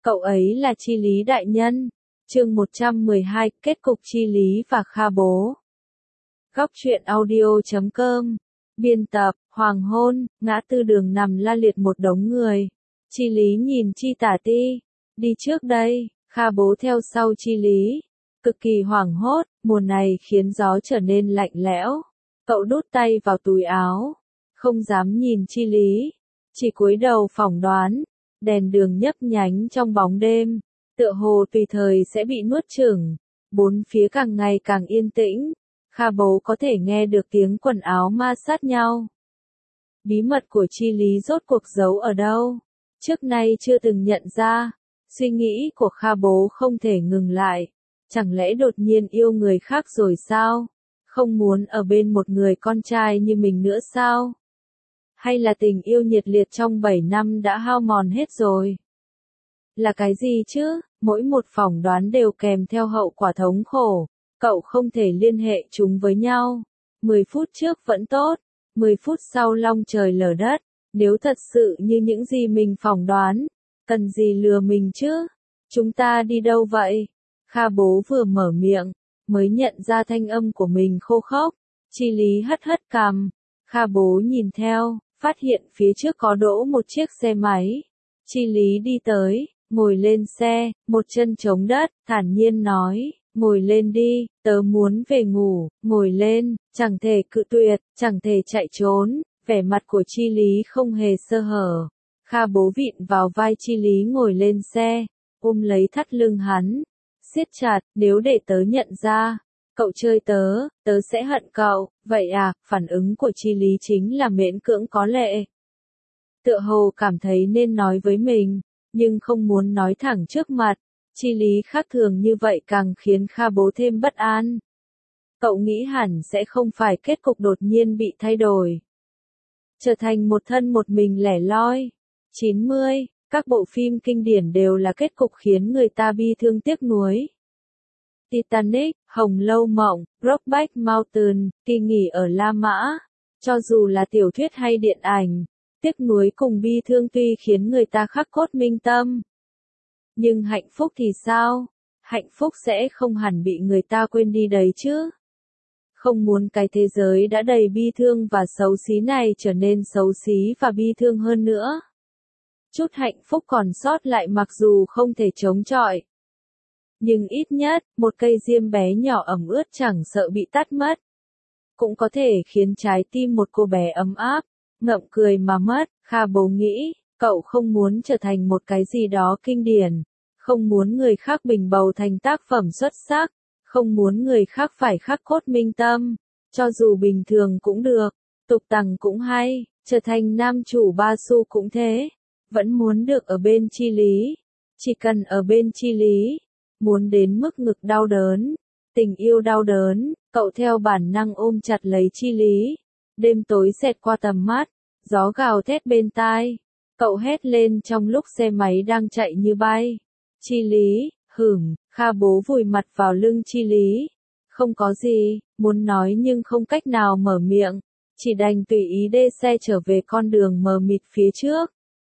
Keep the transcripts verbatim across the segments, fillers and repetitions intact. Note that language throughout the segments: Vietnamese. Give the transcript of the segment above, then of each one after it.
Cậu ấy là Chi Lý đại nhân. Chương một trăm mười hai, kết cục Chi Lý và Kha Bố. Góc truyện audio chấm com. Biên tập, Hoàng Hôn. Ngã tư đường nằm la liệt một đống người. Chi Lý nhìn Chi Tả Ti. Đi trước đây, Kha Bố theo sau Chi Lý. Cực kỳ hoảng hốt, mùa này khiến gió trở nên lạnh lẽo. Cậu đút tay vào túi áo. Không dám nhìn Chi Lý. Chỉ cúi đầu phỏng đoán. Đèn đường nhấp nhánh trong bóng đêm. Tựa hồ tùy thời sẽ bị nuốt chửng. Bốn phía càng ngày càng yên tĩnh. Kha Bố có thể nghe được tiếng quần áo ma sát nhau. Bí mật của Chi Lý rốt cuộc giấu ở đâu? Trước nay chưa từng nhận ra. Suy nghĩ của Kha Bố không thể ngừng lại. Chẳng lẽ đột nhiên yêu người khác rồi sao? Không muốn ở bên một người con trai như mình nữa sao? Hay là tình yêu nhiệt liệt trong bảy năm đã hao mòn hết rồi? Là cái gì chứ? Mỗi một phỏng đoán đều kèm theo hậu quả thống khổ. Cậu không thể liên hệ chúng với nhau. Mười phút trước vẫn tốt. Mười phút sau long trời lở đất. Nếu thật sự như những gì mình phỏng đoán, cần gì lừa mình chứ? Chúng ta đi đâu vậy? Kha Bố vừa mở miệng, mới nhận ra thanh âm của mình khô khốc. Chi Lý hất hất cằm. Kha Bố nhìn theo, phát hiện phía trước có đỗ một chiếc xe máy. Chi Lý đi tới, ngồi lên xe, một chân chống đất, thản nhiên nói, ngồi lên đi, tớ muốn về ngủ, ngồi lên, chẳng thể cự tuyệt, chẳng thể chạy trốn. Vẻ mặt của Chi Lý không hề sơ hở. Kha Bố vịn vào vai Chi Lý ngồi lên xe, ôm lấy thắt lưng hắn, siết chặt, nếu để tớ nhận ra, cậu chơi tớ, tớ sẽ hận cậu. Vậy à? Phản ứng của Chi Lý chính là miễn cưỡng có lệ. Tựa hồ cảm thấy nên nói với mình, nhưng không muốn nói thẳng trước mặt. Chi Lý khác thường như vậy càng khiến Kha Bố thêm bất an. Cậu nghĩ hẳn sẽ không phải kết cục đột nhiên bị thay đổi. Trở thành một thân một mình lẻ loi. chín mươi, các bộ phim kinh điển đều là kết cục khiến người ta bi thương tiếc nuối. Titanic, Hồng Lâu Mộng, Brokeback Mountain, Kỳ nghỉ ở La Mã. Cho dù là tiểu thuyết hay điện ảnh, tiếc nuối cùng bi thương tuy khiến người ta khắc cốt minh tâm. Nhưng hạnh phúc thì sao? Hạnh phúc sẽ không hẳn bị người ta quên đi đấy chứ. Không muốn cái thế giới đã đầy bi thương và xấu xí này trở nên xấu xí và bi thương hơn nữa. Chút hạnh phúc còn sót lại mặc dù không thể chống chọi. Nhưng ít nhất, một cây diêm bé nhỏ ẩm ướt chẳng sợ bị tắt mất. Cũng có thể khiến trái tim một cô bé ấm áp, ngậm cười mà mất. Kha Bố nghĩ, cậu không muốn trở thành một cái gì đó kinh điển. Không muốn người khác bình bầu thành tác phẩm xuất sắc. Không muốn người khác phải khắc cốt minh tâm. Cho dù bình thường cũng được, tục tằng cũng hay, trở thành nam chủ ba xu cũng thế. Vẫn muốn được ở bên Chi Lý. Chỉ cần ở bên Chi Lý. Muốn đến mức ngực đau đớn. Tình yêu đau đớn, cậu theo bản năng ôm chặt lấy Chi Lý. Đêm tối xẹt qua tầm mắt, gió gào thét bên tai. Cậu hét lên trong lúc xe máy đang chạy như bay. Chi Lý, hửm, Kha Bố vùi mặt vào lưng Chi Lý. Không có gì, muốn nói nhưng không cách nào mở miệng. Chỉ đành tùy ý đê xe trở về con đường mờ mịt phía trước.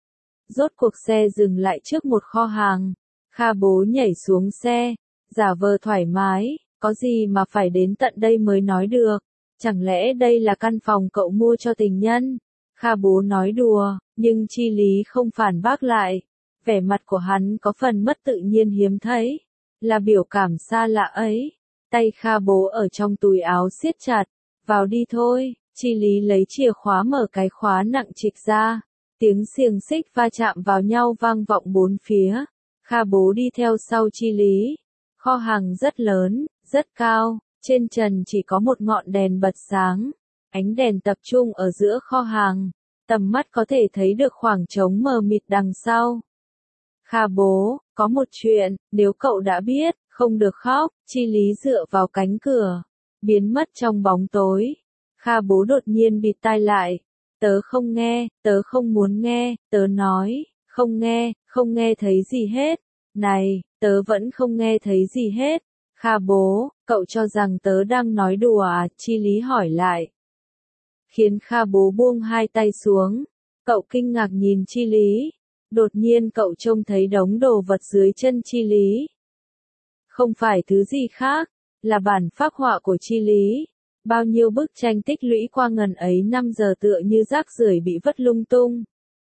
Rốt cuộc xe dừng lại trước một kho hàng. Kha Bố nhảy xuống xe, giả vờ thoải mái, có gì mà phải đến tận đây mới nói được. Chẳng lẽ đây là căn phòng cậu mua cho tình nhân? Kha Bố nói đùa, nhưng Chi Lý không phản bác lại. Vẻ mặt của hắn có phần mất tự nhiên hiếm thấy, là biểu cảm xa lạ ấy. Tay Kha Bố ở trong túi áo siết chặt, vào đi thôi. Chi Lý lấy chìa khóa mở cái khóa nặng trịch ra. Tiếng xiềng xích va chạm vào nhau vang vọng bốn phía. Kha Bố đi theo sau Chi Lý. Kho hàng rất lớn, rất cao, trên trần chỉ có một ngọn đèn bật sáng. Ánh đèn tập trung ở giữa kho hàng, tầm mắt có thể thấy được khoảng trống mờ mịt đằng sau. Kha Bố, có một chuyện, nếu cậu đã biết, không được khóc. Chi Lý dựa vào cánh cửa, biến mất trong bóng tối. Kha Bố đột nhiên bịt tai lại. Tớ không nghe, tớ không muốn nghe, tớ nói, không nghe, không nghe thấy gì hết. Này, tớ vẫn không nghe thấy gì hết. Kha Bố, cậu cho rằng tớ đang nói đùa à? Chi Lý hỏi lại. Khiến Kha Bố buông hai tay xuống. Cậu kinh ngạc nhìn Chi Lý. Đột nhiên cậu trông thấy đống đồ vật dưới chân Chi Lý. Không phải thứ gì khác, là bản phác họa của Chi Lý. Bao nhiêu bức tranh tích lũy qua ngần ấy năm giờ tựa như rác rưởi bị vứt lung tung.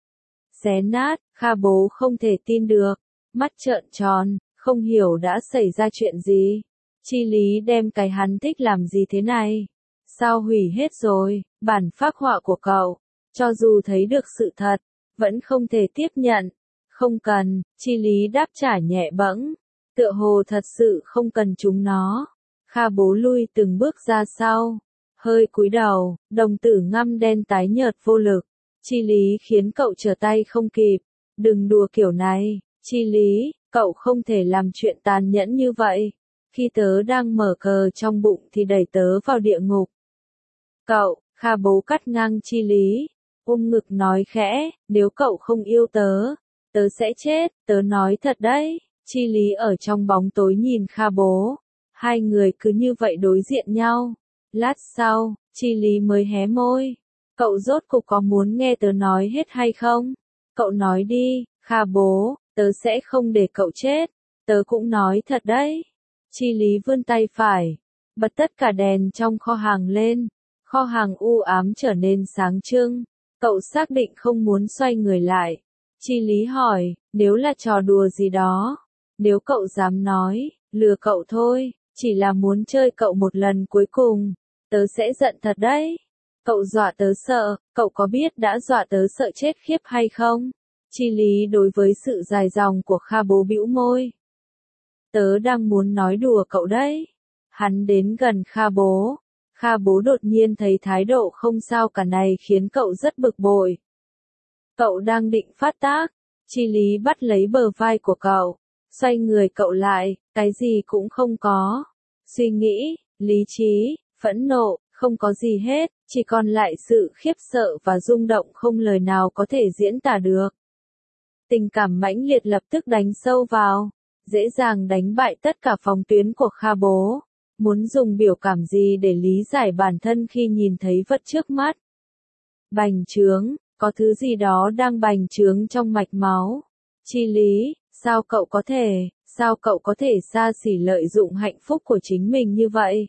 Xé nát, Kha Bố không thể tin được, mắt trợn tròn, không hiểu đã xảy ra chuyện gì. Chi Lý đem cái hắn thích làm gì thế này? Sao hủy hết rồi, bản phác họa của cậu, cho dù thấy được sự thật, vẫn không thể tiếp nhận. Không cần, Chi Lý đáp trả nhẹ bẫng, tựa hồ thật sự không cần chúng nó. Kha Bố lui từng bước ra sau, hơi cúi đầu, đồng tử ngăm đen tái nhợt vô lực. Chi Lý khiến cậu trở tay không kịp, đừng đùa kiểu này, Chi Lý, cậu không thể làm chuyện tàn nhẫn như vậy. Khi tớ đang mở cờ trong bụng thì đẩy tớ vào địa ngục. Cậu, Kha Bố cắt ngang Chi Lý, ôm ngực nói khẽ, nếu cậu không yêu tớ, tớ sẽ chết, tớ nói thật đấy. Chi Lý ở trong bóng tối nhìn Kha Bố, hai người cứ như vậy đối diện nhau. Lát sau, Chi Lý mới hé môi, cậu rốt cục có muốn nghe tớ nói hết hay không? Cậu nói đi, Kha Bố, tớ sẽ không để cậu chết, tớ cũng nói thật đấy. Chi Lý vươn tay phải, bật tất cả đèn trong kho hàng lên, kho hàng u ám trở nên sáng trưng. Cậu xác định không muốn xoay người lại. Chi Lý hỏi, nếu là trò đùa gì đó, nếu cậu dám nói, lừa cậu thôi, chỉ là muốn chơi cậu một lần cuối cùng, tớ sẽ giận thật đấy. Cậu dọa tớ sợ, cậu có biết đã dọa tớ sợ chết khiếp hay không? Chi Lý đối với sự dài dòng của Kha Bố bĩu môi. Tớ đang muốn nói đùa cậu đấy. Hắn đến gần Kha Bố. Kha Bố đột nhiên thấy thái độ không sao cả này khiến cậu rất bực bội. Cậu đang định phát tác. Chi Lý bắt lấy bờ vai của cậu, xoay người cậu lại, cái gì cũng không có. Suy nghĩ, lý trí, phẫn nộ, không có gì hết, chỉ còn lại sự khiếp sợ và rung động không lời nào có thể diễn tả được. Tình cảm mãnh liệt lập tức đánh sâu vào, dễ dàng đánh bại tất cả phòng tuyến của Kha Bố. Muốn dùng biểu cảm gì để lý giải bản thân khi nhìn thấy vật trước mắt? Bành trướng, có thứ gì đó đang bành trướng trong mạch máu. Chi Lý, sao cậu có thể, sao cậu có thể xa xỉ lợi dụng hạnh phúc của chính mình như vậy?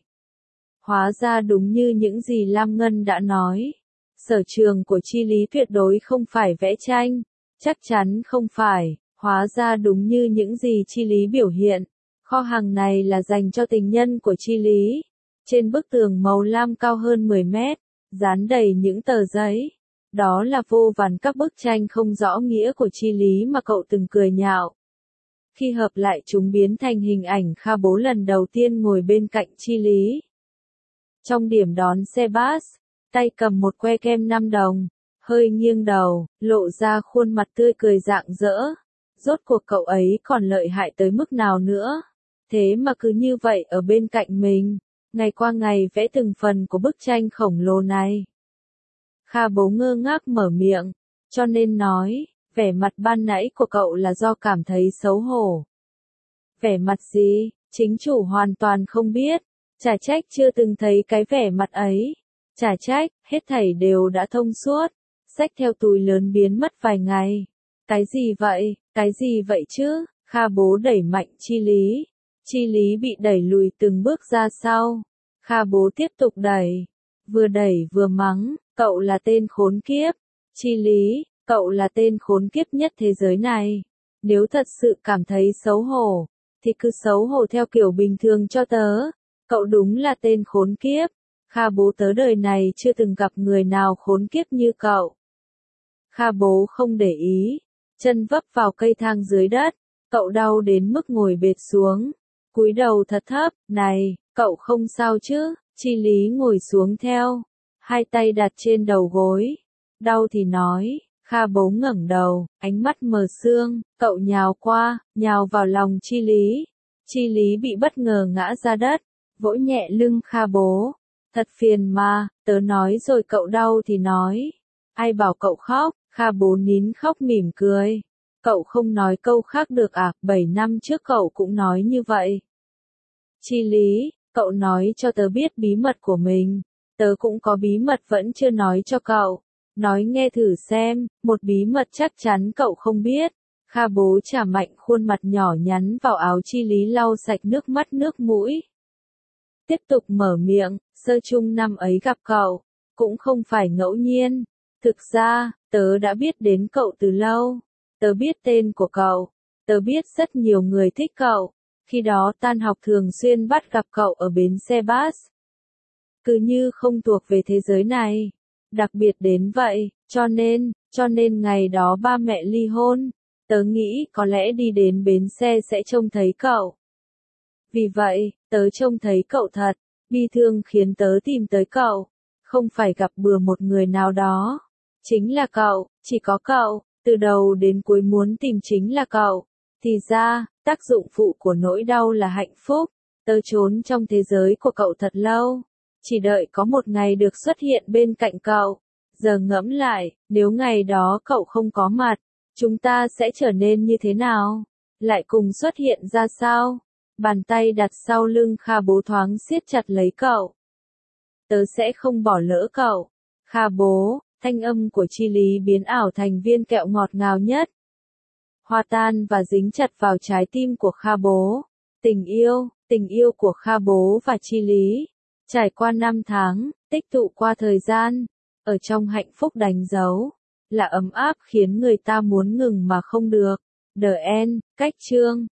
Hóa ra đúng như những gì Lam Ngân đã nói. Sở trường của Chi Lý tuyệt đối không phải vẽ tranh. Chắc chắn không phải, hóa ra đúng như những gì Chi Lý biểu hiện. Kho hàng này là dành cho tình nhân của Chi Lý. Trên bức tường màu lam cao hơn mười mét, dán đầy những tờ giấy. Đó là vô vàn các bức tranh không rõ nghĩa của Chi Lý mà cậu từng cười nhạo. Khi hợp lại chúng biến thành hình ảnh Kha Bố lần đầu tiên ngồi bên cạnh Chi Lý. Trong điểm đón xe bus, tay cầm một que kem năm đồng, hơi nghiêng đầu, lộ ra khuôn mặt tươi cười rạng rỡ. Rốt cuộc cậu ấy còn lợi hại tới mức nào nữa? Thế mà cứ như vậy ở bên cạnh mình, ngày qua ngày vẽ từng phần của bức tranh khổng lồ này. Kha Bố ngơ ngác mở miệng, cho nên nói, vẻ mặt ban nãy của cậu là do cảm thấy xấu hổ. Vẻ mặt gì, chính chủ hoàn toàn không biết, chả trách chưa từng thấy cái vẻ mặt ấy. Chả trách, hết thảy đều đã thông suốt, xách theo túi lớn biến mất vài ngày. Cái gì vậy, cái gì vậy chứ? Kha Bố đẩy mạnh Chi Lý. Chi Lý bị đẩy lùi từng bước ra sau. Kha Bố tiếp tục đẩy, vừa đẩy vừa mắng, cậu là tên khốn kiếp. Chi Lý, cậu là tên khốn kiếp nhất thế giới này. Nếu thật sự cảm thấy xấu hổ, thì cứ xấu hổ theo kiểu bình thường cho tớ. Cậu đúng là tên khốn kiếp. Kha Bố tớ đời này chưa từng gặp người nào khốn kiếp như cậu. Kha Bố không để ý, chân vấp vào cây thang dưới đất, cậu đau đến mức ngồi bệt xuống, cúi đầu thật thấp, này, cậu không sao chứ? Chi Lý ngồi xuống theo, hai tay đặt trên đầu gối, đau thì nói. Kha Bố ngẩng đầu, ánh mắt mờ sương, cậu nhào qua, nhào vào lòng Chi Lý. Chi Lý bị bất ngờ ngã ra đất, vỗ nhẹ lưng Kha Bố. Thật phiền mà, tớ nói rồi cậu đau thì nói. Ai bảo cậu khóc? Kha Bố nín khóc mỉm cười. Cậu không nói câu khác được à? Bảy năm trước cậu cũng nói như vậy. Chi Lý, cậu nói cho tớ biết bí mật của mình. Tớ cũng có bí mật vẫn chưa nói cho cậu. nói nghe thử xem, một bí mật chắc chắn cậu không biết. Kha bố chà mạnh khuôn mặt nhỏ nhắn vào áo Chi Lý lau sạch nước mắt nước mũi. Tiếp tục mở miệng, sơ chung năm ấy gặp cậu, cũng không phải ngẫu nhiên. Thực ra, tớ đã biết đến cậu từ lâu. Tớ biết tên của cậu. Tớ biết rất nhiều người thích cậu. Khi đó tan học thường xuyên bắt gặp cậu ở bến xe bus. Cứ như không thuộc về thế giới này. Đặc biệt đến vậy, cho nên, cho nên ngày đó ba mẹ ly hôn. Tớ nghĩ có lẽ đi đến bến xe sẽ trông thấy cậu. Vì vậy, tớ trông thấy cậu thật, bi thương khiến tớ tìm tới cậu. Không phải gặp bừa một người nào đó. Chính là cậu, chỉ có cậu, từ đầu đến cuối muốn tìm chính là cậu. Thì ra, tác dụng phụ của nỗi đau là hạnh phúc. Tớ trốn trong thế giới của cậu thật lâu. Chỉ đợi có một ngày được xuất hiện bên cạnh cậu. Giờ ngẫm lại, nếu ngày đó cậu không có mặt, chúng ta sẽ trở nên như thế nào? Lại cùng xuất hiện ra sao? Bàn tay đặt sau lưng Kha bố thoáng siết chặt lấy cậu. Tớ sẽ không bỏ lỡ cậu. Kha bố, thanh âm của Chi Lý biến ảo thành viên kẹo ngọt ngào nhất. Hòa tan và dính chặt vào trái tim của Kha bố. Tình yêu, tình yêu của Kha bố và Chi Lý. Trải qua năm tháng, tích tụ qua thời gian, ở trong hạnh phúc đánh dấu, là ấm áp khiến người ta muốn ngừng mà không được. The End, cách chương.